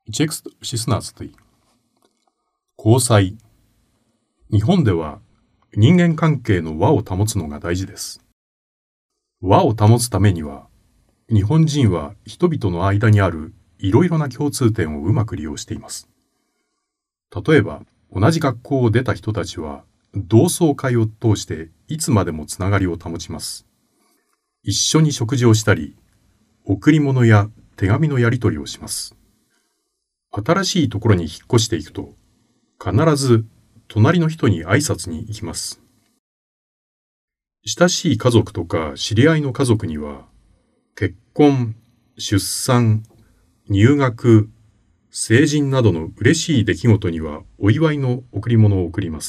16 交際。日本では人間関係の和を保つのが大事です。和を保つためには、日本人は人々の間にあるいろいろな共通点をうまく利用しています。例えば、同じ学校を出た人たちは、同窓会を通していつまでもつながりを保ちます。一緒に食事をしたり、贈り物や手紙のやり取りをします。新しいところに引っ越していくと、必ず隣の人に挨拶に行きます。親しい家族とか知り合いの家族には、結婚、出産、入学、成人などの嬉しい出来事にはお祝いの贈り物を贈ります。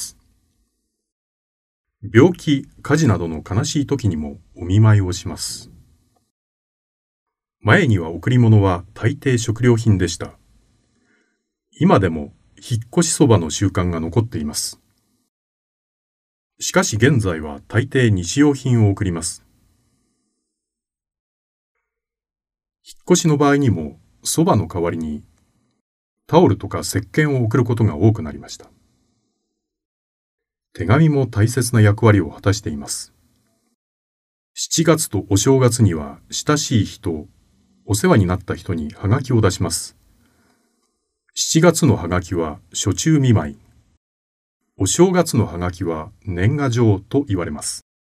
病気、火事などの悲しい時にもお見舞いをします。前には贈り物は大抵食料品でした。今でも引っ越しそばの習慣が残っています。しかし現在は大抵日用品を贈ります。引っ越しの場合にもそばの代わりにタオルとか石鹸を贈ることが多くなりました。手紙も大切な役割を果たしています。7月とお正月には親しい人、お世話になった人にはがきを出します。7月のはがきは暑中見舞い。お正月のはがきは年賀状と言われます。